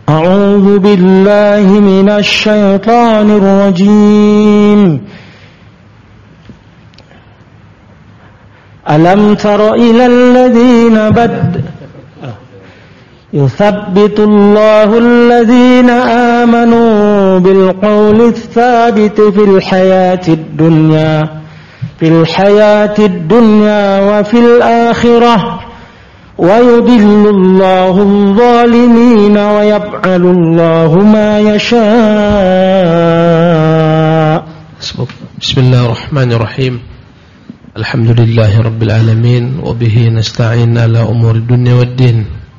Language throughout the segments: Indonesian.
أعوذ بالله من الشيطان الرجيم ألم تر إلى الذين يثبت الله الذين آمنوا بالقول الثابت في الحياة الدنيا وفي الآخرة ويضل الله الظالمين ويفعل الله ما يشاء. بسم الله الرحمن الرحيم. الحمد لله رب العالمين وبه نستعين على أمور الدنيا والدين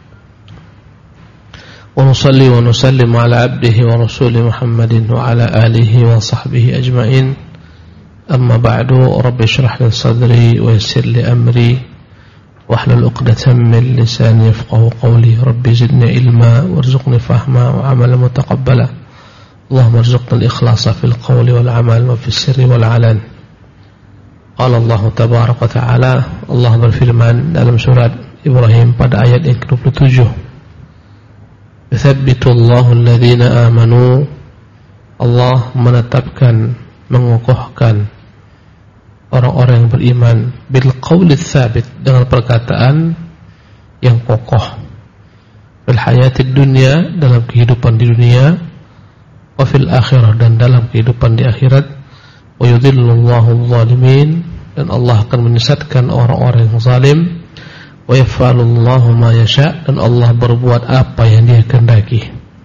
ونصلي ونسلم على عبده ورسوله محمد وعلى آله وصحبه أجمعين. أما بعد رب اشرح لي صدري ويسر لي أمري واحلل عقدة من لساني يفقهوا قولي. رب زدني علما وارزقني فهما وعملا متقبلا. اللهم ارزقنا الإخلاص في القول والعمل وفي السر والعلن. Qala Allah tabaraka ta'ala, Allah berfirman dalam surat Ibrahim pada ayat yang ke-27, Yuthabbitullahu alladhina amanu, Allah menetapkan, mengokohkan orang-orang yang beriman bil qawli tsabit, dengan perkataan yang kokoh, fil hayatid dunya, dalam kehidupan di dunia, wa fil akhirah, dan dalam kehidupan di akhirat. Wa yudhillullahu adh-dhalimin, dan Allah akan menyesatkan orang-orang yang zalim. Wa yaf'alullahu ma yasha', dan Allah berbuat apa yang Dia kehendaki.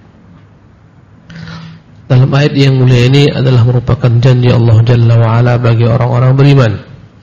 Dalam ayat yang mulia ini adalah merupakan janji Allah Jalla wa Ala bagi orang-orang beriman,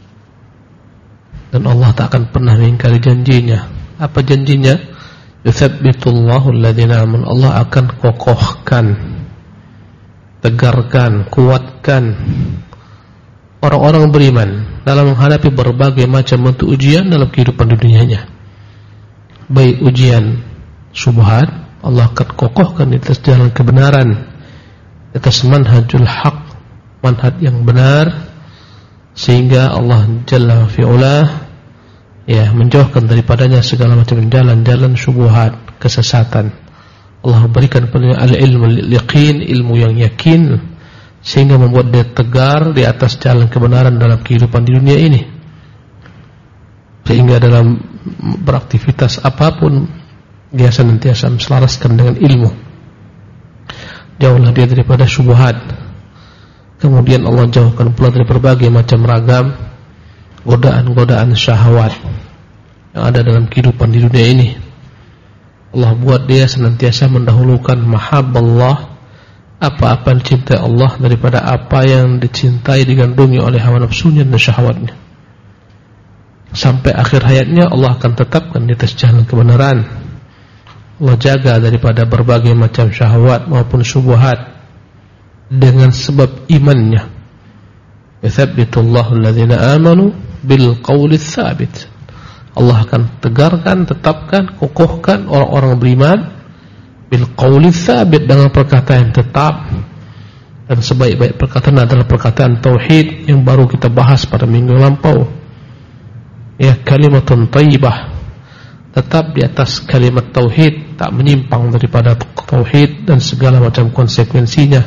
dan Allah tak akan pernah mengingkari janjinya. Apa janjinya? Yuthabbitullahu alladhina amanu, Allah akan kokohkan, tegarkan, kuatkan orang-orang beriman dalam menghadapi berbagai macam bentuk ujian dalam kehidupan dunianya. Baik ujian syubhat, Allah akan kokohkan di atas jalan kebenaran, di atas manhajul haq, manhaj yang benar, sehingga Allah Jalla fi'ulah menjauhkan daripadanya segala macam jalan-jalan syubhat, kesesatan. Allah berikan kepadanya al-ilmu al-yaqin, ilmu yang yakin, sehingga membuat dia tegar di atas jalan kebenaran dalam kehidupan di dunia ini, sehingga dalam beraktivitas apapun dia senantiasa menselaraskan dengan ilmu. Jauhlah dia daripada syubhat. Kemudian Allah jauhkan pula dari berbagai macam ragam godaan-godaan syahwat yang ada dalam kehidupan di dunia ini. Allah buat dia senantiasa mendahulukan mahabballah, apa-apa yang dicintai Allah, daripada apa yang dicintai digandungi oleh hawa nafsunya dan syahwatnya. Sampai akhir hayatnya Allah akan tetapkan di atas jalan kebenaran. Allah jaga daripada berbagai macam syahwat maupun syubhat dengan sebab imannya. Yuthabbitullahu alladhina amanu bil qawli tsabit, Allah akan tegarkan, tetapkan, kokohkan orang-orang beriman bil qawli tsabit, dengan perkataan yang tetap. Dan sebaik-baik perkataan adalah perkataan tauhid yang baru kita bahas pada minggu lampau. Kalimatun thayyibah, tetap di atas kalimat tauhid, tak menyimpang daripada tauhid dan segala macam konsekuensinya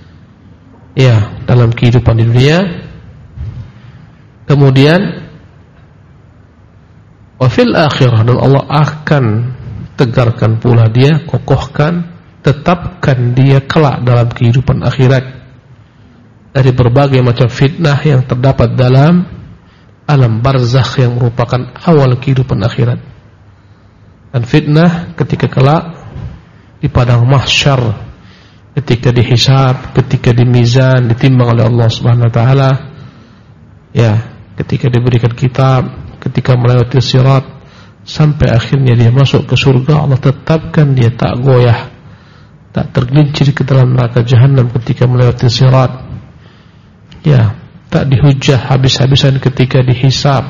dalam kehidupan di dunia. Kemudian wa fil akhirah, dan Allah akan tegarkan pula dia, kokohkan, tetapkan dia kelak dalam kehidupan akhirat dari berbagai macam fitnah yang terdapat dalam alam barzakh yang merupakan awal kehidupan akhirat. Dan fitnah ketika kelak di padang mahsyar, ketika dihisab, ketika dimizan, ditimbang oleh Allah Subhanahu wa taala, ketika diberikan kitab, ketika melewati sirat, sampai akhirnya dia masuk ke surga. Allah tetapkan dia tak goyah, tak tergelincir ke dalam neraka jahanam ketika melewati sirat, tak dihujah habis-habisan ketika dihisab.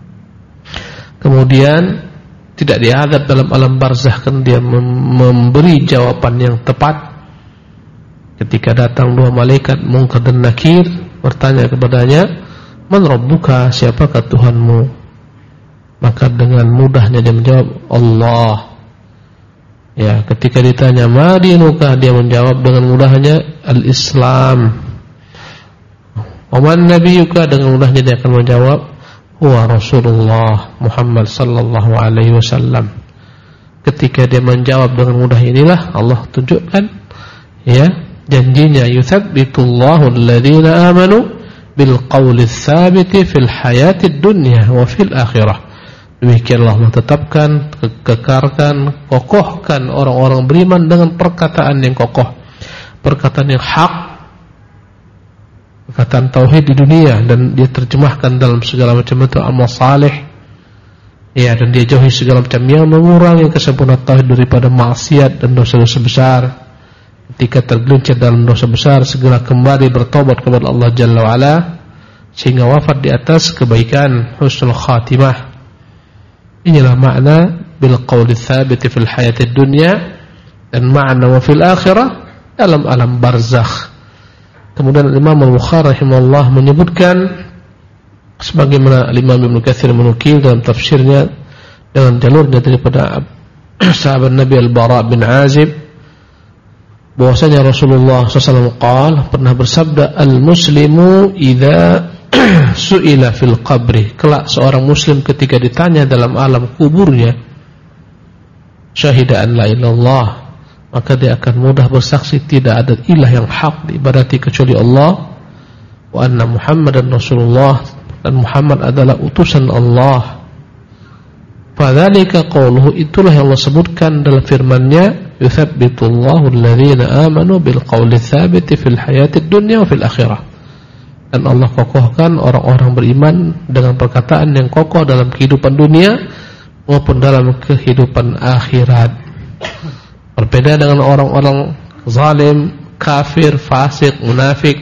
Kemudian tidak diadab dalam alam barzakh, kan dia memberi jawaban yang tepat ketika datang dua malaikat Munkar dan Nakir bertanya kepadanya, man rabbuka, siapakah Tuhanmu? Maka dengan mudahnya dia menjawab, Allah. Ya, ketika ditanya ma dinuka, dia menjawab dengan mudahnya al-Islam. Waman nabiyuka, dengan mudahnya dia akan menjawab huwa Rasulullah Muhammad sallallahu alaihi wasallam. Ketika dia menjawab dengan mudah inilah Allah tunjukkan ya janjinya, yutsabbitullahu alladhina amanu bil qawli tsabiti fil hayatid dunya wa fil akhirah. Demikianlah Allah tetapkan, kekarkan, kokohkan orang-orang beriman dengan perkataan yang kokoh, perkataan yang hak, perkataan tauhid di dunia, dan dia terjemahkan dalam segala macam bentuk amal saleh. Ya, dan dia jauhi segala macam yang mengurangi kesempurnaan tauhid daripada maksiat dan dosa-dosa besar. Ketika tergelincir dalam dosa besar, segera kembali bertobat kepada Allah Jalla wa'ala, sehingga wafat di atas kebaikan, husnul khatimah. Inilah makna bil qawli tsabiti fil hayatid dunya, dan makna wa fil akhirah dalam alam barzakh. Kemudian Imam Al-Bukhari rahimahullah menyebutkan sebagaimana Imam Ibnu Katsir menukil dalam tafsirnya dengan jalurnya daripada sahabat Nabi Al-Bara bin Azib, bahwasanya Rasulullah SAW pernah bersabda, al-muslimu idza su'ila fil qabri, kelak seorang muslim ketika ditanya dalam alam kuburnya, syahida an la ilallah, maka dia akan mudah bersaksi tidak ada ilah yang hak diibadati kecuali Allah, wa anna Muhammadan Rasulullah, dan Muhammad adalah utusan Allah. Fadzalika qauluhu, itulah yang Allah sebutkan dalam firman-Nya, yutsabbitullahu alladhina amanu bil qawli tsabiti fil hayatid dunya wa fil akhirah. Dan Allah kokohkan orang-orang beriman dengan perkataan yang kokoh dalam kehidupan dunia maupun dalam kehidupan akhirat. Berbeda dengan orang-orang zalim, kafir, fasik, munafik.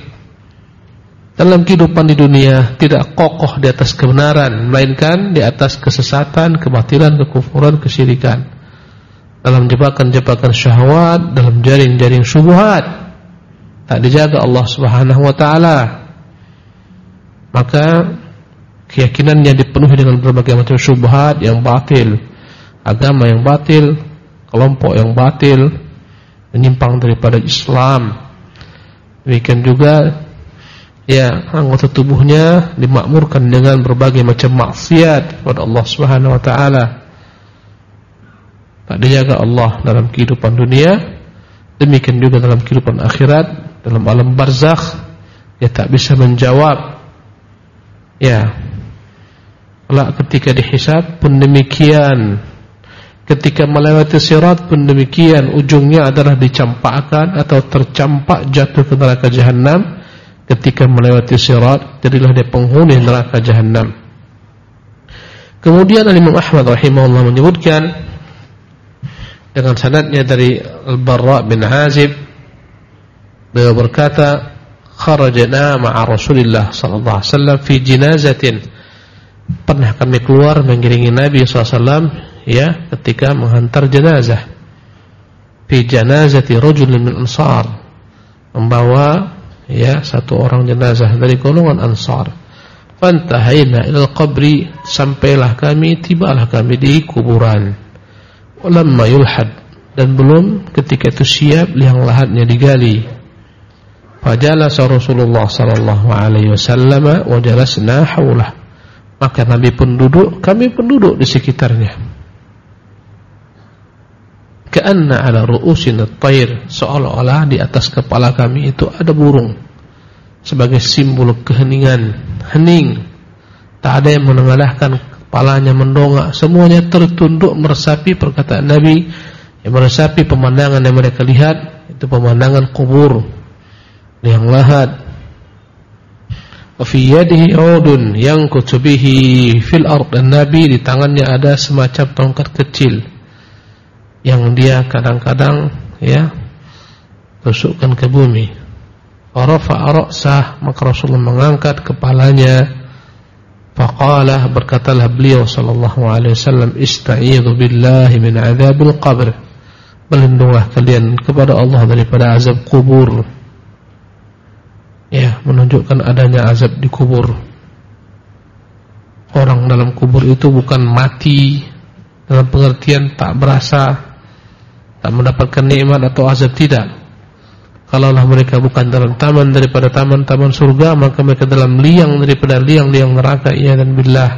Dalam kehidupan di dunia tidak kokoh di atas kebenaran, melainkan di atas kesesatan, kebatilan, kekufuran, kesyirikan. Dalam jebakan-jebakan syahwat, dalam jaring-jaring syubhat, tak dijaga Allah Subhanahu wa taala. Maka keyakinannya dipenuhi dengan berbagai macam syubhat yang batil, agama yang batil, kelompok yang batil, menyimpang daripada Islam. Demikian juga ya, anggota tubuhnya dimakmurkan dengan berbagai macam maksiat kepada Allah Subhanahu wa taala. Tak dijaga Allah dalam kehidupan dunia, demikian juga dalam kehidupan akhirat, dalam alam barzakh, dia tak bisa menjawab. Ya, kelak ketika dihisab pun demikian, ketika melewati sirat pun demikian, ujungnya adalah dicampakkan atau tercampak jatuh ke neraka jahanam. Ketika melewati sirat, jadilah dia penghuni neraka jahanam. Kemudian Imam Ahmad rahimahullah menyebutkan dengan sanadnya dari Al-Bara bin Azib, beliau berkata, kharajna ma'a Rasulillah sallallahu alaihi wasallam fi jinazatin. Pernah kami keluar mengiringi Nabi SAW ya ketika menghantar jenazah. Fi janazati rajulin min Ansar, membawa ya satu orang jenazah dari golongan Ansar. Fantahaina ilal qabri, sampailah kami, tibalah kami di kuburan. Walamma yulhad, dan belum ketika itu siap liang lahatnya digali. Fajalasa Rasulullah sallallahu alaihi wasallam wa jalasna haulah, maka Nabi pun duduk, kami pun duduk di sekitarnya. Ka'anna ala ru'usina at-tayr, seolah-olah di atas kepala kami itu ada burung, sebagai simbol keheningan, hening. Tak ada yang menengadahkan kepalanya mendongak, semuanya tertunduk meresapi perkataan Nabi, yang meresapi pemandangan yang mereka lihat, itu pemandangan kubur yang lahat. Wa fi yadihi 'udun yankutu bihi fil ard, dan Nabi di tangannya ada semacam tongkat kecil yang dia kadang-kadang ya tusukkan ke bumi. Farafa'a ra'sah, maka Rasulullah mengangkat kepalanya. Faqala, berkatalah beliau sallallahu alaihi wasallam, ista'idzu billahi min 'adzabil qabr, berlindunglah kalian kepada Allah daripada azab kubur. Ya, menunjukkan adanya azab di kubur. Orang dalam kubur itu bukan mati dalam pengertian tak berasa, tak mendapatkan nikmat atau azab, tidak. Kalaulah mereka bukan dalam taman daripada taman-taman surga, maka mereka dalam liang daripada liang-liang neraka. Iyadzan billah.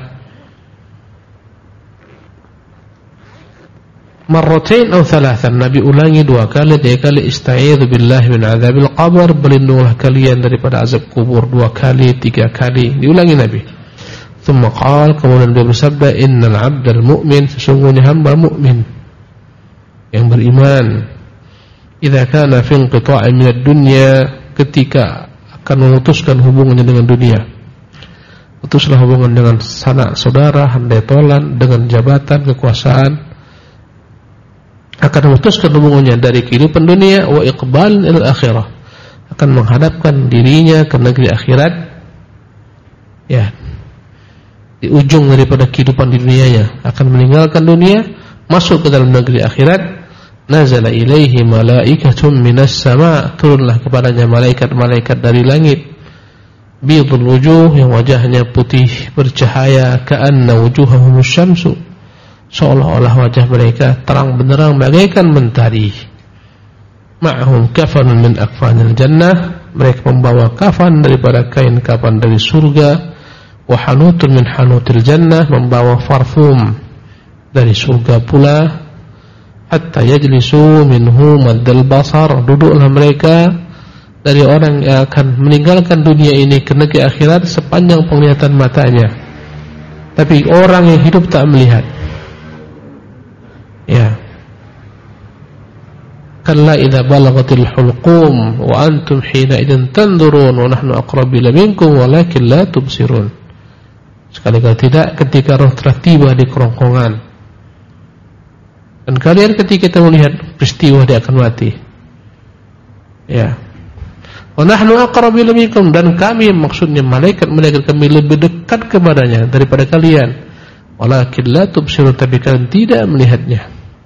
Marratain atau thalathan, Nabi ulangi 2 kali, 3 kali, ista'idzu billahi min adzabil qabr, berlindunglah kalian daripada azab kubur, 2 kali, 3 kali, diulangi Nabi. Tsumma qala, kemudian dia bersabda, innal 'abdal mu'min, sesungguhnya hamba mukmin yang beriman, idza kana fi inqita'in minad dunya, ketika akan memutuskan hubungannya dengan dunia, putuslah hubungan dengan sanak saudara, handai tolan, dengan jabatan, kekuasaan, akan memutuskan hubungannya dari kehidupan dunia, wa iqbal ila akhirah, akan menghadapkan dirinya ke negeri akhirat, ya, di ujung daripada kehidupan di dunianya, akan meninggalkan dunia, masuk ke dalam negeri akhirat. Nazala ilaihi malaikatun minas sama', turunlah kepadanya malaikat-malaikat dari langit, bidul wujuh, yang wajahnya putih bercahaya, ka'anna wujuhahum syamsu, seolah-olah wajah mereka terang benderang bagaikan mentari. Ma'hum kafanun min akfanil jannah, mereka membawa kafan daripada kain kafan dari surga, wa hanutun min hanutil jannah, membawa parfum dari surga pula. Hatta yajlisu minhu maddal basar, duduklah mereka dari orang yang akan meninggalkan dunia ini ke negeri akhirat sepanjang penglihatan matanya, tapi orang yang hidup tak melihat. Ya, kalla idza balagatil hulqum wa antum hina idzin tanzurun wa nahnu aqrabu minkum walakin la tubsirun. Sekali-kali tidak ketika roh telah tiba di kerongkongan, dan kalian ketika kita melihat peristiwa dia akan mati. Ya. Wa nahnu aqrabu minkum, dan kami, maksudnya malaikat kami lebih dekat kepadanya daripada kalian. Walakin la tubsirun, tapi kalian tidak melihatnya.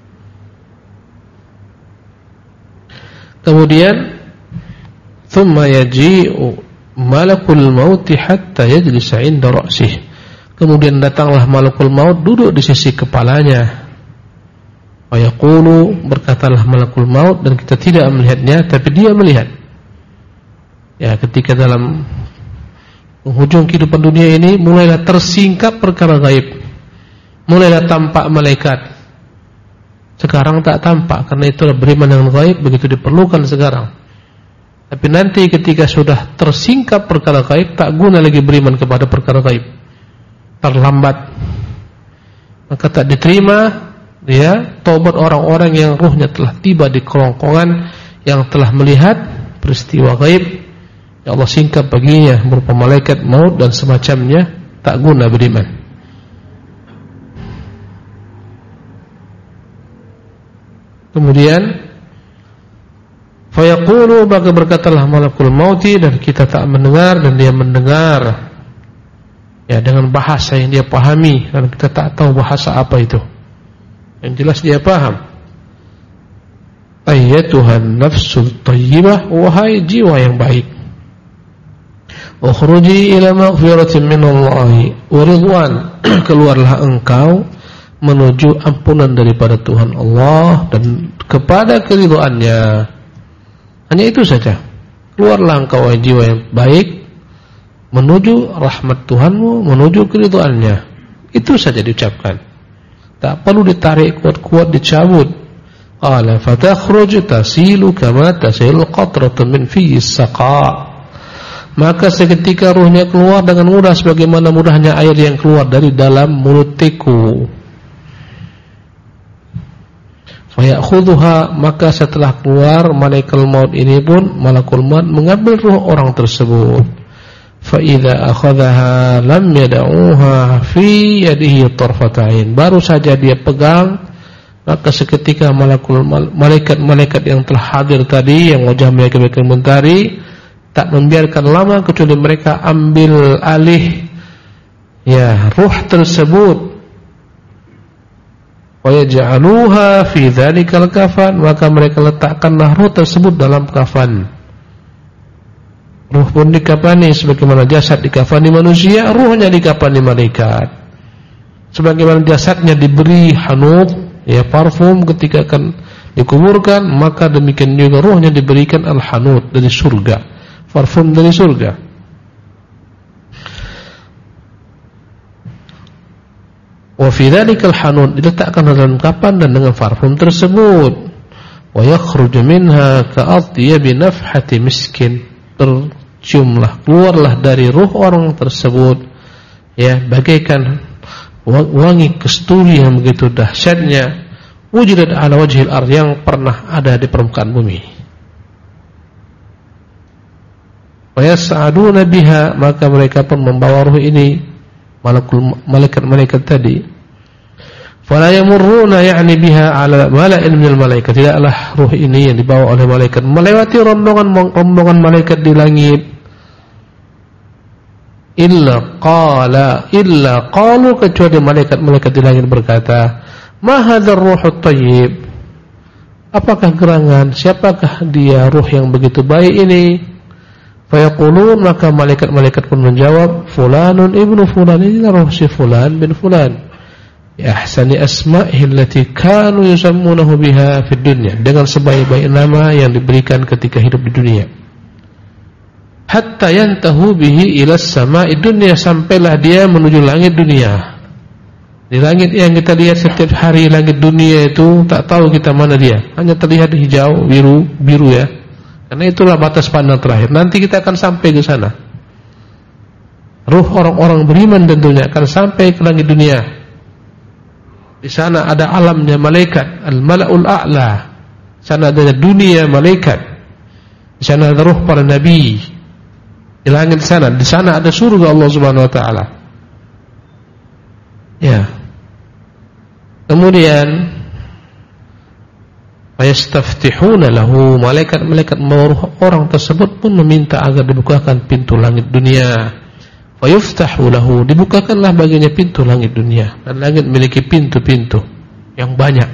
Kemudian thumma yaji'u malakul maut hatta yajlisa 'inda ra'sih. Kemudian datanglah malakul maut, duduk di sisi kepalanya. Wa yaqulu, berkatalah malakul maut, dan kita tidak melihatnya tapi dia melihat. Ya, ketika dalam penghujung kehidupan dunia ini mulailah tersingkap perkara gaib, mulailah tampak malaikat. Sekarang tak tampak, karena itulah beriman dengan gaib begitu diperlukan sekarang. Tapi nanti ketika sudah tersingkap perkara gaib, tak guna lagi beriman kepada perkara gaib, terlambat. Maka tak diterima dia taubat orang-orang yang ruhnya telah tiba di kerongkongan, yang telah melihat peristiwa gaib. Ya Allah singkap baginya berupa malaikat maut dan semacamnya, tak guna beriman. Kemudian fayaqulu, maka berkatalah malakul mauti, dan kita tak mendengar dan dia mendengar, ya, dengan bahasa yang dia pahami, dan kita tak tahu bahasa apa itu. Yang jelas dia paham. Ayyatuhan nafsul thayyibah, wahai jiwa yang baik, ukhruji ila maghfiratin minallahi wa ridwan, keluarlah engkau menuju ampunan daripada Tuhan Allah dan kepada keridhaannya. Hanya itu saja. Keluarlah engkau wahai jiwa yang baik, menuju rahmat Tuhanmu, menuju keridhaannya. Itu saja diucapkan. Tak perlu ditarik kuat-kuat, dicabut. Qala fatakhruj tasilu kama tasil qatratun min fi saqa. Maka seketika ruhnya keluar dengan mudah sebagaimana mudahnya air yang keluar dari dalam mulut tiku. Fayakhudhuha, maka setelah keluar malaikat maut ini pun, malakul maut mengambil ruh orang tersebut. Fa idza akhadhaha lam yad'uha fi yadihi tarfatain, baru saja dia pegang, maka seketika malaikat-malaikat yang telah hadir tadi, yang wajah mereka mentari, tak membiarkan lama kecuali mereka ambil alih, ya, ruh tersebut. Wa yaj'aluha fi dzalikal kafan, maka mereka letakkanlah ruh tersebut dalam kafan. Ruh pun dikafani sebagaimana jasad dikafani manusia, ruhnya dikafani malaikat. Sebagaimana jasadnya diberi hanut, ya, parfum ketika akan dikuburkan, maka demikian juga ruhnya diberikan al-hanud dari surga, parfum dari surga. Wa fi dzalikal hanud, diletakkan dalam kapan dan dengan parfum tersebut. Wa yakhruju minha ka'atyabi nafhati miskin, terciumlah, keluarlah dari ruh orang tersebut ya bagaikan wangi kasturi yang begitu dahsyatnya, wujudat ala wajhil ardh, yang pernah ada di permukaan bumi. Wa yas'aduna biha, maka mereka pun membawa ruh ini, malaikat-malaikat tadi. Fala yamurruna ya'ni biha ala mala'in minal malaikat, tidaklah ruh ini yang dibawa oleh malaikat melewati rombongan malaikat di langit, illa qalu, kecuali malaikat-malaikat di langit berkata, ma hadzal ruhut thayyib, apakah gerangan, siapakah dia ruh yang begitu baik ini? Fayaqulun, maka malaikat-malaikat pun menjawab, fulanun ibnu fulan, inilah ruh si fulan bin fulan, bi ahsani asma'ihi allati kanu yusammunahu biha fid dunya, dengan sebaik-baik nama yang diberikan ketika hidup di dunia. Hatta yantahu bihi ila samai dunya, sampailah dia menuju langit dunia. Di langit yang kita lihat setiap hari, langit dunia itu tak tahu kita mana dia, hanya terlihat hijau, biru ya. Karena itulah batas pandang terakhir. Nanti kita akan sampai ke sana. Ruh orang-orang beriman tentunya akan sampai ke langit dunia. Di sana ada alamnya malaikat, al-mala'ul a'la. Di sana ada dunia malaikat. Di sana ada ruh para nabi. Di langit sana, di sana ada surga Allah Subhanahu wa taala. Ya. Kemudian fayastaftihuna lahu, malaikat-malaikat orang tersebut pun meminta agar dibukakan pintu langit dunia. Fayuftahu lahu, dibukakanlah baginya pintu langit dunia, dan langit memiliki pintu-pintu yang banyak.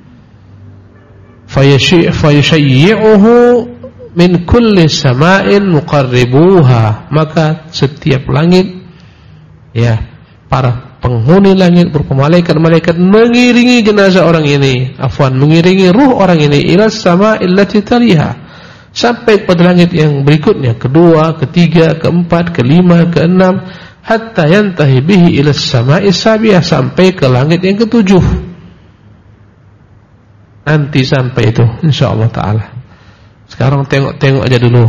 Fayashayyi'uhu min kulli sama'in muqarribuha, maka setiap langit ya, para penghuni langit berupa malaikat-malaikat mengiringi jenazah orang ini, mengiringi ruh orang ini ila sama'il lati taliha, sampai pada langit yang berikutnya, kedua, ketiga, keempat, kelima, keenam, hatta yantahi bihi ila sama'is sabiah, sampai ke langit yang ketujuh. Nanti sampai itu insyaallah taala. Sekarang tengok aja dulu.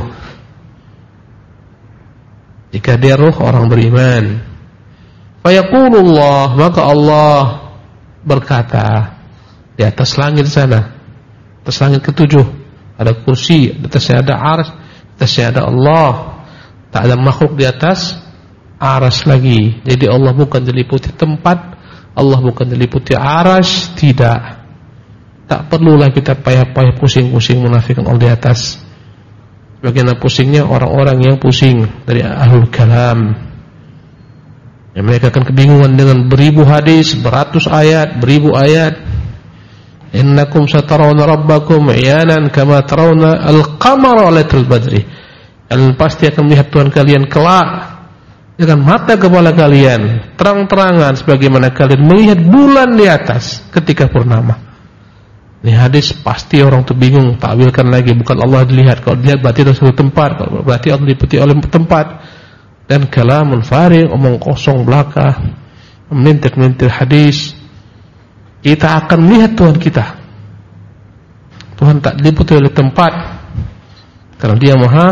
Jika dia ruh orang beriman, fayaqulullah, maka Allah berkata, di atas langit sana, atas langit ketujuh ada kursi, di atasnya ada arsy, di atasnya ada Allah, tak ada makhluk di atas arsy lagi. Jadi Allah bukan diliputi tempat, Allah bukan diliputi arsy, tidak. Tak perlulah kita payah-payah pusing-pusing menafikan Allah di atas. Bagaimana pusingnya orang-orang yang pusing dari ahlul kalam. Ya, mereka akan kebingungan dengan beribu hadis, beratus ayat, beribu ayat. Innakum satarawna rabbakum iyanan kama tarawna al-qamara lailatul badri. Kalian pasti akan melihat Tuhan kalian kelak dengan mata kepala kalian, terang-terangan sebagaimana kalian melihat bulan di atas ketika purnama. Ini hadis pasti orang tuh bingung, takwilkan lagi, bukan Allah dilihat. Kalau dilihat berarti itu satu tempat, kalau berarti Allah diliputi oleh tempat. Dan kalamun faring, omong kosong belaka, memintir-mintir hadis. Kita akan melihat Tuhan kita. Tuhan tak diliputi oleh tempat, karena Dia Maha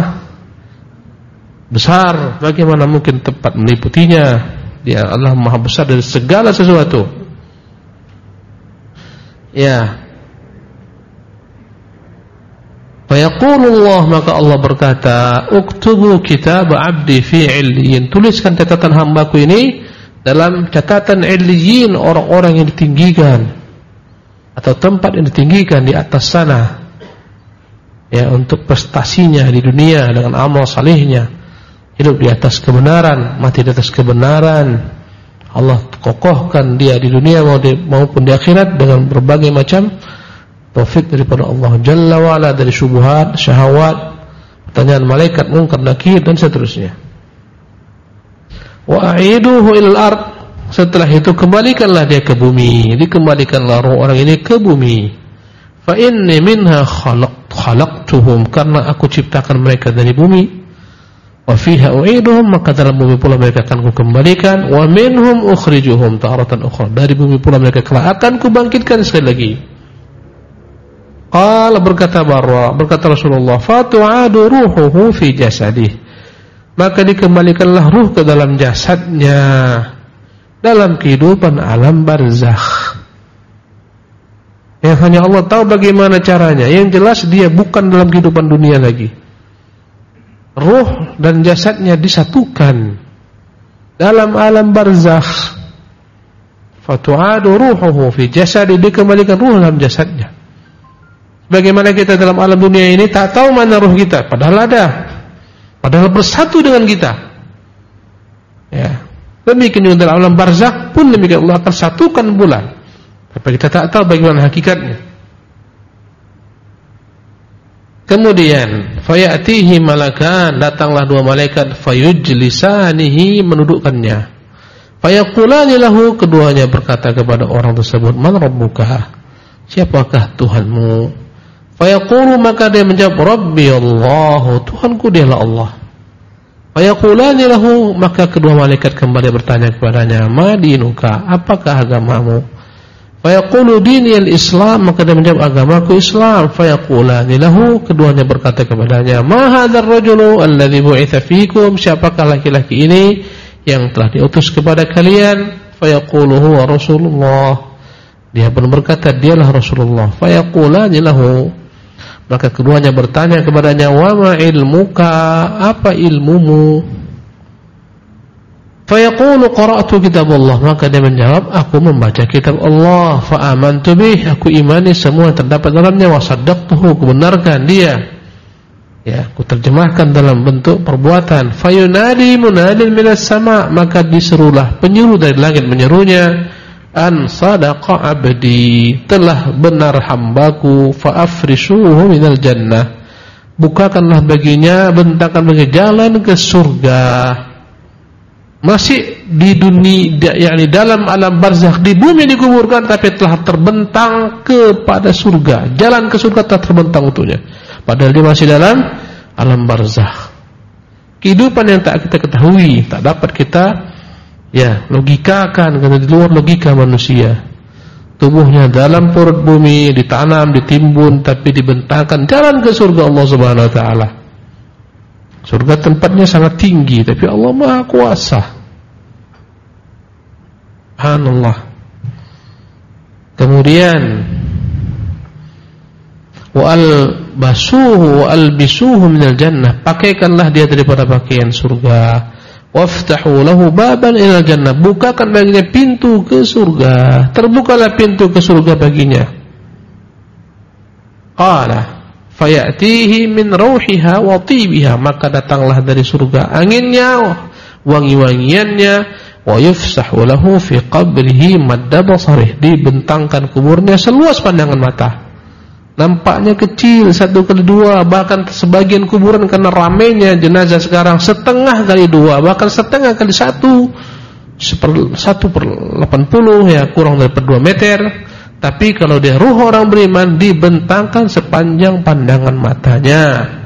besar. Bagaimana mungkin tempat meliputinya? Dia Allah Maha besar dari segala sesuatu. Ya. Fayaqulullah, maka Allah berkata, uktubu kitab abdi fi illiyin, tuliskan catatan hambaku ini dalam catatan illiyin, orang-orang yang ditinggikan atau tempat yang ditinggikan di atas sana, ya, untuk prestasinya di dunia dengan amal salihnya, hidup di atas kebenaran, mati di atas kebenaran. Allah kokohkan dia di dunia maupun di akhirat dengan berbagai macam taufik daripada Allah Jalla wa'ala, dari syubhat, syahwat, pertanyaan malaikat, munkar, nakir, dan seterusnya. Wa a'iduhu ilal ard, setelah itu kembalikanlah dia ke bumi, dikembalikanlah roh orang ini ke bumi. Fa inni minha khalaqtuhum, karena aku ciptakan mereka dari bumi. Wa fiha u'iduhum, maka dalam bumi pula mereka akan kukembalikan. Wa minhum ukhrijuhum taratan ukhra, dari bumi pula mereka kelak akan kubangkitkan sekali lagi. Qala, berkata Rasulullah, fatu'adu ruhuhu fi jasadih, maka dikembalikanlah ruh ke dalam jasadnya dalam kehidupan alam barzakh. Yang hanya Allah tahu bagaimana caranya. Yang jelas dia bukan dalam kehidupan dunia lagi. Ruh dan jasadnya disatukan dalam alam barzakh. Fatu'adu ruhuhu fi jasadi, dikembalikan ruh dalam jasadnya. Bagaimana kita dalam alam dunia ini tak tahu mana ruh kita, padahal ada, padahal bersatu dengan kita. Ya, demikian juga dalam alam barzakh pun demikian, Allah akan satukan bulan, tapi kita tak tahu bagaimana hakikatnya. Kemudian fayatihi malakan, datanglah dua malaikat, fayujlisanihi, menudukkannya. Fayaqulani lahu, keduanya berkata kepada orang tersebut, man rabbuka, siapakah Tuhanmu? Fayaqulu, maka dia menjawab, Rabbi Allah, Tuhanku dialah Allah. Fayaqulani lahu, maka kedua malaikat kembali bertanya kepadanya, ma dinuka, apakah agamamu? Fayaqulu dini al-Islam, maka dia menjawab, agamaku Islam. Fayaqulani lahu, keduanya berkata kepadanya, ma hadzal rajulu alladzi bu'itsa fiikum, siapakah laki-laki ini yang telah diutus kepada kalian? Fayaqulu huwa Rasulullah, dia pun berkata, dialah Rasulullah. Fayaqulani lahu, maka keduanya bertanya kepadanya, wa ma ilmuka, apa ilmumu? Fayaqulu qara'tu kitab Allah, maka dia menjawab, aku membaca kitab Allah. Fa amantu bih, aku imani semua terdapat dalamnya. Wa saddaqtuhu, kubenarkan dia. Ya, aku terjemahkan dalam bentuk perbuatan. Fayunadi munadin minas sama', maka diserulah penyuruh dari langit menyerunya, an sadaqa abdi, telah benar hambaku, fa afrisuhu minal jannah, bukakanlah baginya, bentangkan bagi jalan ke surga. Masih di dunia, yakni dalam alam barzakh, di bumi dikuburkan, tapi telah terbentang kepada surga, jalan ke surga telah terbentang untuknya, padahal dia masih dalam alam barzakh. Kehidupan yang tak kita ketahui, tak dapat kita logikakan, karena di luar logika manusia. Tubuhnya dalam perut bumi, ditanam, ditimbun, tapi dibentangkan jalan ke surga Allah Subhanahu wa taala. Surga tempatnya sangat tinggi, tapi Allah Maha Kuasa. Subhanallah. Kemudian wa albisuhu minal jannah, pakaikanlah dia daripada pakaian surga. Waftahu lahu baban ilal jannah, bukakan baginya pintu ke surga, terbukalah pintu ke surga baginya. Qala fayatihi min rauhiha wa tibiha, maka datanglah dari surga anginnya, wangi-wangiannya. Wa yufsahu lahu fi qabrihi madda basarih, dibentangkan kuburnya seluas pandangan mata. Nampaknya kecil, 1/2, bahkan sebagian kuburan karena ramainya jenazah sekarang 1/2x2, bahkan 1/2x1, 1/80, ya kurang dari 2 meter. Tapi kalau dia ruh orang beriman, dibentangkan sepanjang pandangan matanya.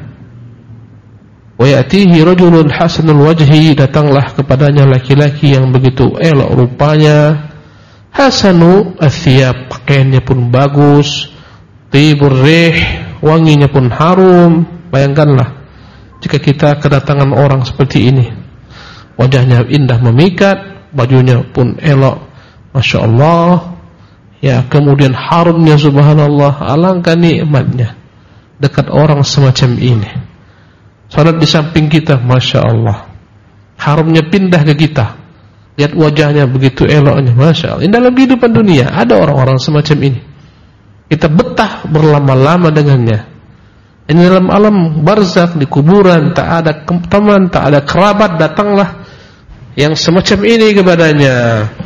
Wa ya'tihi rajulun hasanul wajhi, datanglah kepadanya laki-laki yang begitu elok rupanya. Hasanu athiyab, pakaiannya pun bagus. Tibur rih, wanginya pun harum. Bayangkanlah jika kita kedatangan orang seperti ini, wajahnya indah memikat, bajunya pun elok, Masya Allah, ya, kemudian harumnya subhanallah, alangkah nikmatnya dekat orang semacam ini. Salat di samping kita, Masya Allah, harumnya pindah ke kita, lihat wajahnya begitu eloknya, Masya Allah. Ini dalam kehidupan dunia ada orang-orang semacam ini, kita betah berlama-lama dengannya. Ini dalam alam barzakh, di kuburan, tak ada teman, tak ada kerabat, datanglah yang semacam ini kepadanya.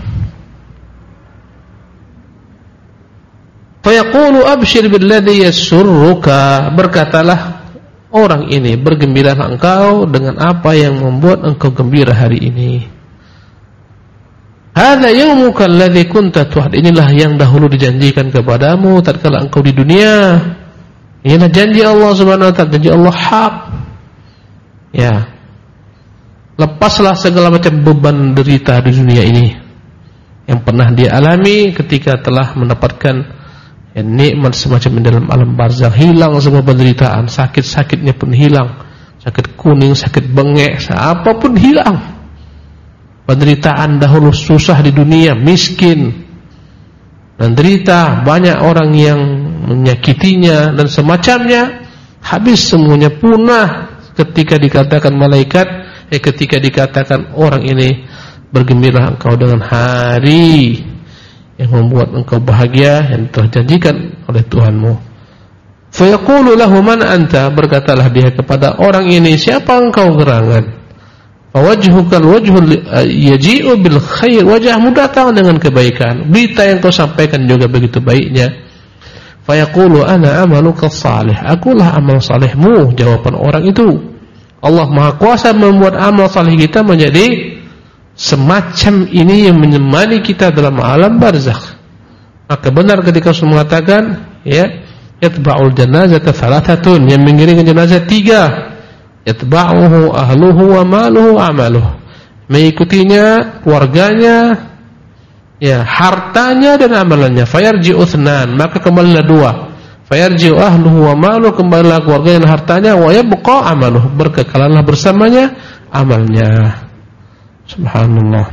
Fayaqulu abshir billadhi yasurruka, berkatalah orang ini, bergembiralah engkau dengan apa yang membuat engkau gembira hari ini. Hadza yaumuka alladzi kunta tu'ad. Inilah yang dahulu dijanjikan kepadamu tatkala engkau di dunia. Inilah janji Allah Subhanahu wa taala, janji Allah hak. Ya. Lepaslah segala macam beban derita di dunia ini yang pernah dia alami ketika telah mendapatkan nikmat semacam ini dalam alam barzakh. Hilang semua penderitaan, sakit-sakitnya pun hilang. Sakit kuning, sakit bengek, apapun hilang. Penderitaan dahulu susah di dunia, miskin dan derita, banyak orang yang menyakitinya dan semacamnya, habis semuanya, punah ketika dikatakan malaikat, ketika dikatakan orang ini bergembira engkau dengan hari yang membuat engkau bahagia yang telah janjikan oleh Tuhanmu. Fa yaqulu lahu man anta, berkatalah dia kepada orang ini, siapa engkau gerangan? Wajhukal wajhul yaji'u bil khair, wajahmu datang dengan kebaikan, berita yang kau sampaikan juga begitu baiknya. Fa yaqulu ana amaluka salih, akulah amal salehmu, jawaban orang itu. Allah Maha Kuasa membuat amal saleh kita menjadi semacam ini yang menemani kita dalam alam barzakh. Maka benar ketika Rasul mengatakan, ya, yatba'ul janazata thalathatun, yang mengiringi jenazah 3. Yatba'uhu ahluhu wa maluhu amaluhu, mengikutinya keluarganya, ya, hartanya dan amalannya. Fayarji'u itsnan, maka kembalilah 2. Fayarji'u ahluhu wa maluhu, kembalilah keluarganya dan hartanya. Wa yabqa amaluhu, berkekalanlah bersamanya amalnya. Subhanallah.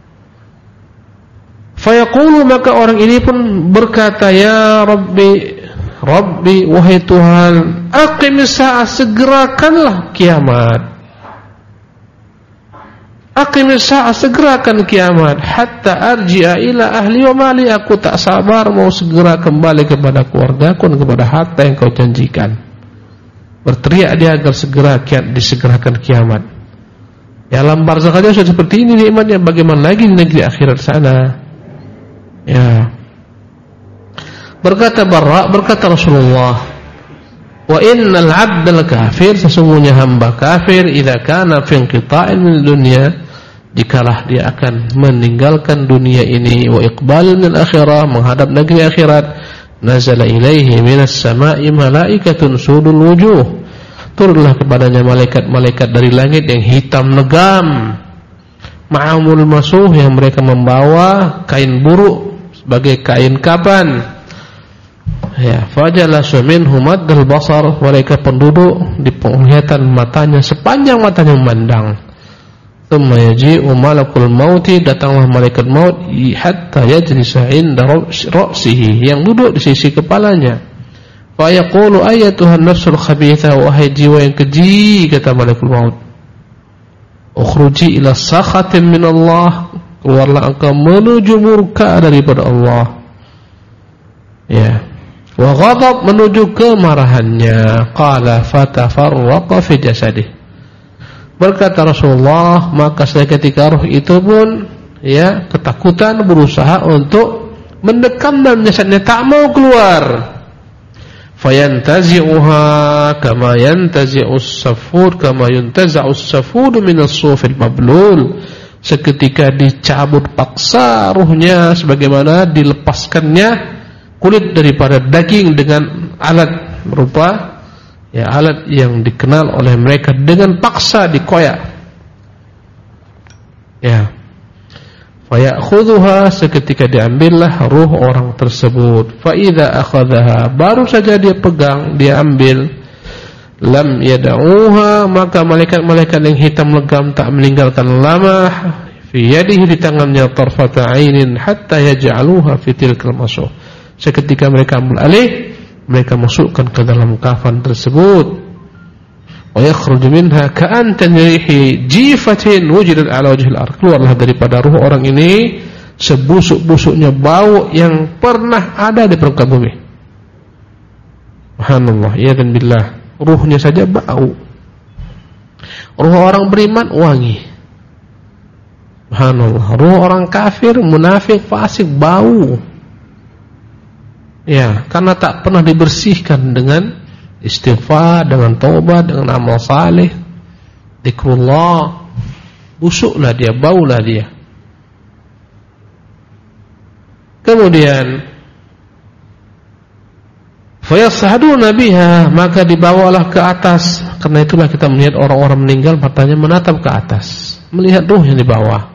Fayaqulu, maka orang ini pun berkata, ya Rabbi, wahai Tuhan, aqimis sa'ah, segerakanlah kiamat. Aqimis sa'ah, segerakan kiamat. Hatta arji'a ila ahli wa mali, aku tak sabar mau segera kembali kepada keluargaku dan kepada harta yang kau janjikan. Berteriak dia agar segera disegerakan kiamat. Ya, alam barzakh saja sudah seperti ini nikmatnya, bagaimana lagi di negeri akhirat sana? Ya. Berkata Barra, berkata Rasulullah, wa innal 'abdal kafir, sesungguhnya hamba kafir, idza kana fi inqita'in min dunya, dikalah dia akan meninggalkan dunia ini, wa iqbal min akhirah, menghadap negeri akhirat, nazala ilaihi minas sama'i malaikatun sudul wujuh, turunlah kepadanya malaikat-malaikat dari langit yang hitam legam, ma'amul masuh, yang mereka membawa kain buruk sebagai kain kaban. Ya, fajalasu minhum maddal basar, mereka penduduk di penglihatan matanya sepanjang matanya memandang. Tsumma yaji'u malakul mauti, datanglah malaikat maut, hatta yajlisa 'inda ra'sihi, yang duduk di sisi kepalanya. Fa yaqulu ayyatuhan nafsul khabithah, wahai jiwa yang keji, kata malaikat maut, ukhruji ila sakhatin min Allah, keluarlah engkau menuju murka daripada Allah. Ya. Wa ghadab, menuju kemarahannya. Qala fatafarraqa fi jasadih, berkata Rasulullah, maka ketika roh itu pun, ya, ketakutan, berusaha untuk mendekam dalam jasadnya, tak mau keluar. Fayantazi'uha kama yantazi'us safud, kama yuntaza'us safud min as-sufil mablul, seketika dicabut paksa ruhnya sebagaimana dilepaskannya kulit daripada daging dengan alat berupa, ya, alat yang dikenal oleh mereka dengan paksa dikoyak. Ya. Fa ya'khudhuha, seketika diambillah ruh orang tersebut. Fa idza akhadhaha, baru saja dia pegang, dia ambil, lam yad'uha, maka malaikat-malaikat yang hitam legam tak meninggalkan lama fi yadihi, di tangannya, tarfata 'ainin hatta yaj'aluha fi tilkal masuh, seketika mereka ambil alih, mereka masukkan ke dalam kafan tersebut. Wa yakhruju minha ka'an tanrihi jifatin wujidat ala wajhil ardh, keluarlah daripada ruh orang ini sebusuk-busuknya bau yang pernah ada di permukaan bumi. Subhanallah, ya dan billah, ruhnya saja bau. Ruh orang beriman wangi. Subhanallah, ruh orang kafir, munafik, fasik bau. Ya, karena tak pernah dibersihkan dengan istighfar, dengan taubat, dengan amal saleh, zikrullah, busuklah dia, baulah dia. Kemudian fayas'aduna biha, maka dibawalah ke atas. Karena itulah kita melihat orang-orang meninggal matanya menatap ke atas, melihat ruhnya di bawah.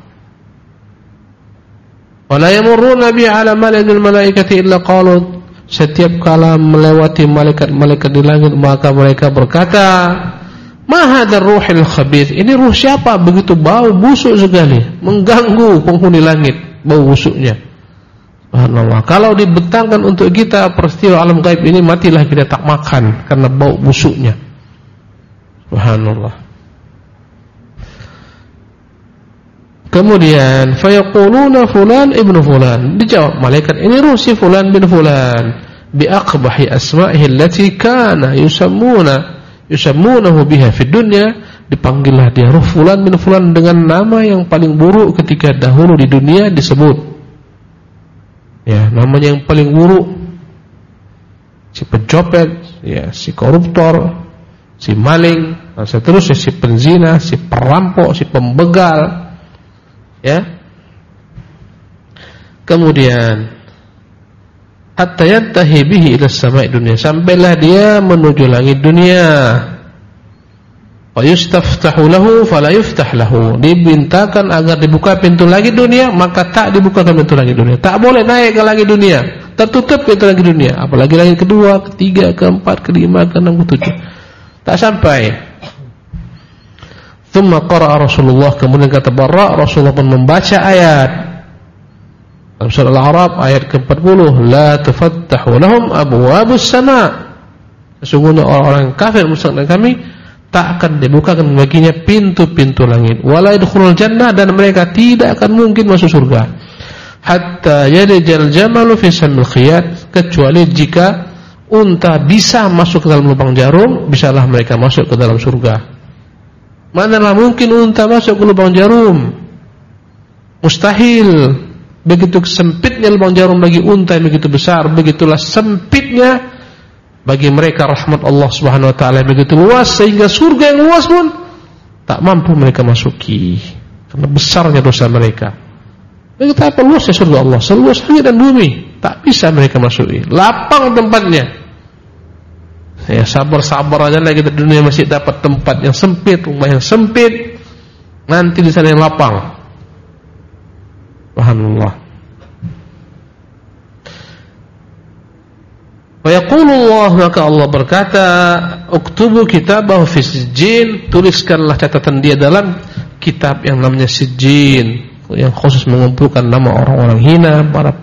Wala yamurruna bi 'ala mala'il malaikati illa qalu, setiap kala melewati malaikat-malaikat di langit maka mereka berkata, ma hadzal ruhil khabith, ini ruh siapa begitu bau busuk sekali, mengganggu penghuni langit bau busuknya. Subhanallah, kalau dibentangkan untuk kita peristiwa alam gaib ini, matilah kita tak makan karena bau busuknya. Subhanallah. Kemudian fayaquluna fulan ibnu fulan, dijawab malaikat, ini ruh si fulan bin fulan, bi aqbahi asma'ihi allati kana yusammunahu biha fid dunya, dipanggillah dia ruh fulan bin fulan dengan nama yang paling buruk ketika dahulu di dunia disebut. Ya, namanya yang paling buruk, si pencopet, ya, si koruptor, si maling, dan seterusnya, si penzina, si perampok, si pembegal. Ya. Kemudian hatta yantahi bihi ila samai dunia, sampailah dia menuju langit dunia. Wa yustaftahu lahu fala yuftah lahu, dibintakan agar dibuka pintu langit dunia, maka tak dibukakan pintu langit dunia. Tak boleh naik ke langit dunia, tertutup pintu langit dunia, apalagi langit kedua, ketiga, keempat, kelima, keenam, ketujuh, tak sampai. Thumma qara'a Rasulullah, kemudian kata Barra, Rasulullah pun membaca ayat dalam surah Al-A'raf ayat ke-40, la tufattahu lahum abwabus sama', sesungguhnya orang-orang kafir musyrik dan kami tak akan dibukakan baginya pintu-pintu langit, wala yadkhulul jannah, dan mereka tidak akan mungkin masuk surga, hatta yalijal jamalu fi samil khiyat, kecuali jika unta bisa masuk ke dalam lubang jarum, bisalah mereka masuk ke dalam surga. Manalah mungkin unta masuk ke lubang jarum, mustahil. Begitu sempitnya lubang jarum bagi unta yang begitu besar, begitulah sempitnya bagi mereka rahmat Allah Subhanahu wa taala begitu luas, sehingga surga yang luas pun tak mampu mereka masuki karena besarnya dosa mereka. Betapa luasnya surga Allah, seluas langit dan bumi, tak bisa mereka masuki, lapang tempatnya. Ya, sabar-sabar aja lah kita, dunia masih dapat tempat yang sempit, rumah yang sempit, nanti di sana yang lapang. Subhanallah. Wa yaqulullah, maka Allah berkata, uktubu kitabahu fi sijjin, tuliskanlah catatan dia dalam kitab yang namanya sijjin, yang khusus mengumpulkan nama orang-orang hina,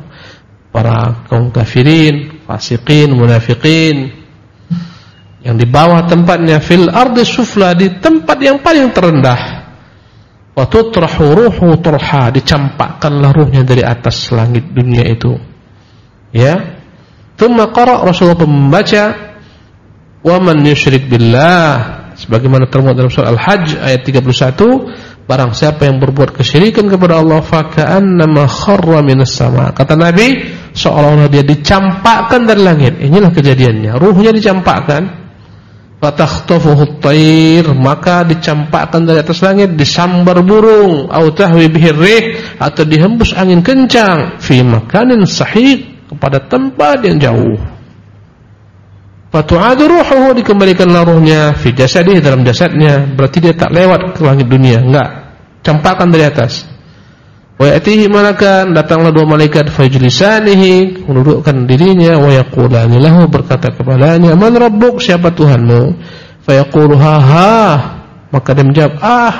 para kaum kafirin, fasiqin, munafiqin, yang di bawah tempatnya, fil ardi sufla, di tempat yang paling terendah. Wa tutrahu ruhu turha, dicampakkanlah ruhnya dari atas langit dunia itu. Ya. Tsumma qara, Rasulullah membaca, wa man yusyrik billah, sebagaimana termuat dalam surah Al-Hajj ayat 31, barang siapa yang berbuat kesyirikan kepada Allah, fa ka'annama kharra minas sama, kata Nabi, seolah-olah dia dicampakkan dari langit. Inilah kejadiannya, ruhnya dicampakkan. Fatakhtafuhu at-tayr, maka dicampakkan dari atas langit, disambar burung, au tahwi bihi rih, atau dihembus angin kencang, fi makanin sahih, kepada tempat yang jauh. Fatu'adu ruhuhu, dikembalikanlah ruhnya, fi jasadihi, dalam jasadnya, berarti dia tak lewat ke langit dunia, enggak, campakkan dari atas. Wa ya'tihi malakan, datanglah dua malaikat, fajlisanihi, menundukkan dirinya, wa yaqulani lahu, berkata kepadanya, man rabbuk, siapa Tuhanmu? Fa yaqulu ha, maka dia menjawab,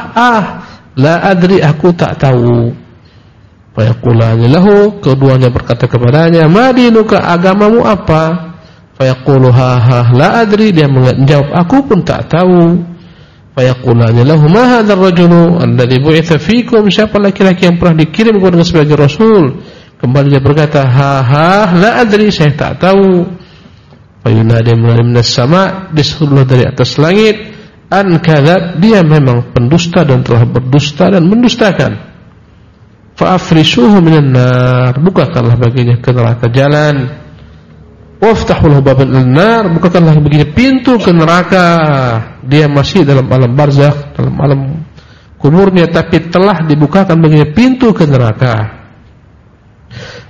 la adri, aku tak tahu. Fa yaqulani lahu, keduanya berkata kepadanya, ma dinuka, agamamu apa? Fa yaqulu ha, la adri, dia menjawab, aku pun tak tahu. Fayaqulani lahu, ma hadzal rajulu alladhi bu'itsa fikum, siapa laki-laki yang pernah dikirim kepada sebagai rasul? Kembali dia berkata, ha, la adri, saya tak tahu. Fayunadi minas sama, disuruh dari atas langit, an kadzab, dia memang pendusta dan telah berdusta dan mendustakan. Fa afrisuhu minan nar, bukakanlah baginya ke neraka jalan. Waftahu lahu baban an-nar, bukakanlah baginya pintu ke neraka. Dia masih dalam alam barzakh, dalam alam kuburnya, tapi telah dibukakan baginya pintu ke neraka.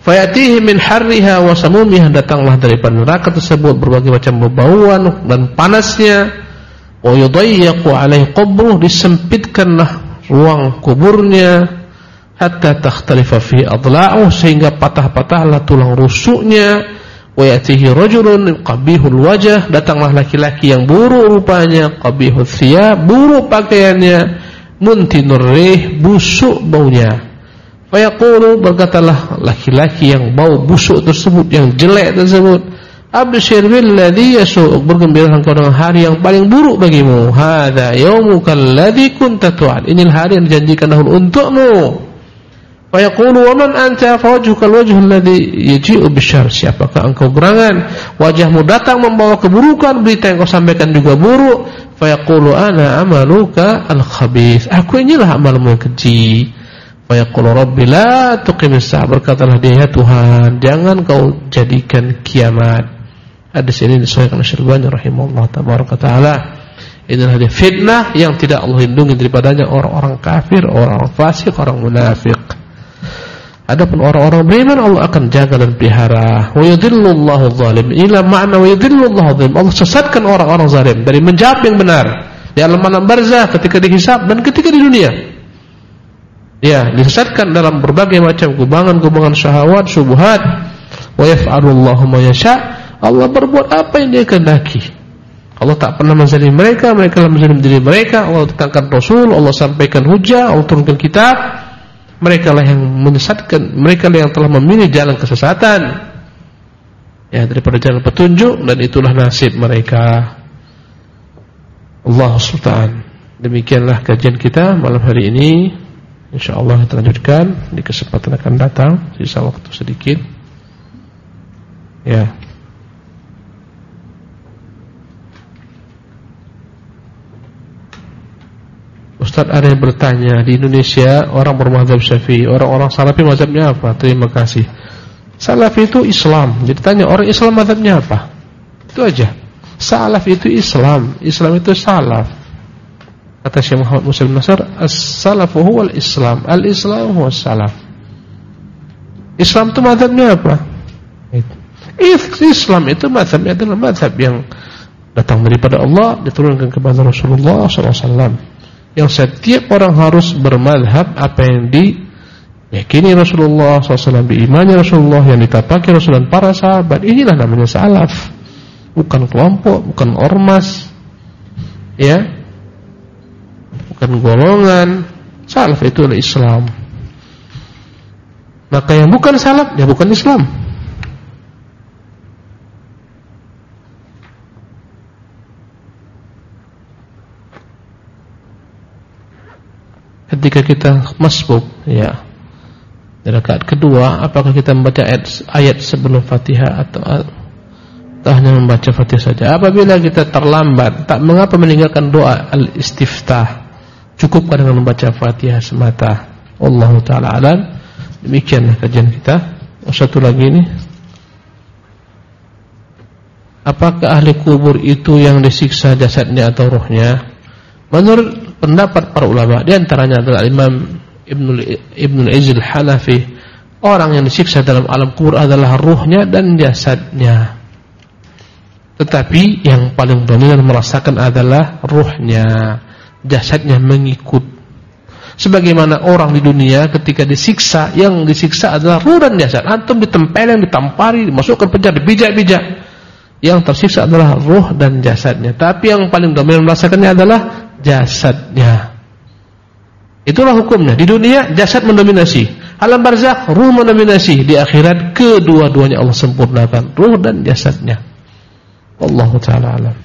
Fayatihi min harriha wa samumiha, datanglah daripada neraka tersebut berbagai macam bebauan dan panasnya. Wa yudayyaqu alaihi qabruh, disempitkanlah ruang kuburnya. Hatta takhtalifa fi adla'uh, sehingga patah-patahlah tulang rusuknya. Wa yatihi rajulun qabihul wajah, datanglah laki-laki yang buruk rupanya, qabihul thiyab, buruk pakaiannya, muntinur rih, busuk baunya. Fayaqulu, berkatalah laki-laki yang bau busuk tersebut, yang jelek tersebut, abshir billadhi yasu'uk, bergembiralah engkau dengan hari yang paling buruk bagimu. Hadza yaumukal ladzi kunta tu'ad, inilah hari yang dijanjikan dahulu untukmu. Fayaqulu wa man anta, fawajhukal wajhul ladzi yaji'u bisyarr, siapakah engkau gerangan, wajahmu datang membawa keburukan, berita yang kau sampaikan juga buruk. Fayaqulu ana amaluka al-khabith, aku inilah amalmu yang keji. Fayaqulu rabbi la tuqimis sa'a, berkatalah dia, ya Tuhan, jangan kau jadikan kiamat. Hadis ini disahihkan oleh Syalbani rahimahullah tabaraka taala. Inilah dia fitnah yang tidak Allah lindungi daripadanya orang-orang kafir, orang-orang fasik, orang munafik. Adapun orang-orang beriman Allah akan jaga dan pelihara. Wa yudhillullahu adh-dhalim, ila makna wa yudhillullahu adh-dhalim, Allah sesatkan orang-orang zalim dari menjawab yang benar di alam barzah ketika dihisab dan ketika di dunia. Ya, disesatkan dalam berbagai macam kubangan-kubangan syahwat, syubhat. Wa yaf'alullahu ma yasha', Allah berbuat apa yang Dia kehendaki. Allah tak pernah menzalimi mereka, mereka telah menzalimi diri mereka. Allah datangkan Rasul, Allah sampaikan hujah, Allah turunkan kitab. Mereka lah yang menyesatkan, mereka lah yang telah memilih jalan kesesatan, ya, daripada jalan petunjuk, dan itulah nasib mereka. Allah subhanahu. Demikianlah kajian kita malam hari ini. InsyaAllah kita lanjutkan di kesempatan akan datang, sisa waktu sedikit. Ya. Ustaz, ada yang bertanya, di Indonesia orang bermadzhab Syafi'i, orang-orang Salafi mazhabnya apa? Terima kasih. Salafi itu Islam. Jadi tanya orang Islam mazhabnya apa? Itu aja. Salaf itu Islam, Islam itu salaf. Kata Syekh Muhammad Muslim Nasr, as-salafu huwal Islam, al-Islam huwas salaf. Islam itu mazhabnya apa? Islam itu mazhabnya adalah mazhab yang datang daripada Allah, diturunkan kepada Rasulullah SAW. Yang setiap orang harus bermadhab apa yang diyakini Rasulullah SAW, diimani Rasulullah, yang ditapaki Rasul dan para sahabat. Inilah namanya salaf. Bukan kelompok, bukan ormas, ya, bukan golongan. Salaf itu adalah Islam. Maka yang bukan salaf, ya bukan Islam. Ketika kita masbuk, ya, di rakaat kedua, apakah kita membaca ayat sebelum Fatihah atau hanya membaca Fatihah saja? Apabila kita terlambat, tak mengapa meninggalkan doa al-istiftah. Cukupkan dengan membaca Fatihah semata. Wallahu ta'ala alam. Demikianlah kajian kita. Satu lagi ini, apakah ahli kubur itu yang disiksa jasadnya atau rohnya? Menurut pendapat para ulama, di antaranya adalah Imam Ibnul Izz al-Hanafi, orang yang disiksa dalam alam kubur adalah ruhnya dan jasadnya. Tetapi yang paling dominan merasakan adalah ruhnya, jasadnya mengikut. Sebagaimana orang di dunia ketika disiksa, yang disiksa adalah ruh dan jasad. Antum ditempeleng, ditampari, dimasukkan penjara, dibijak-bijak. Yang tersiksa adalah ruh dan jasadnya. Tapi yang paling dominan merasakannya adalah jasadnya. Itulah hukumnya. Di dunia jasad mendominasi, alam barzakh ruh mendominasi, di akhirat kedua-duanya Allah sempurnakan, ruh dan jasadnya. Wallahu ta'ala alam.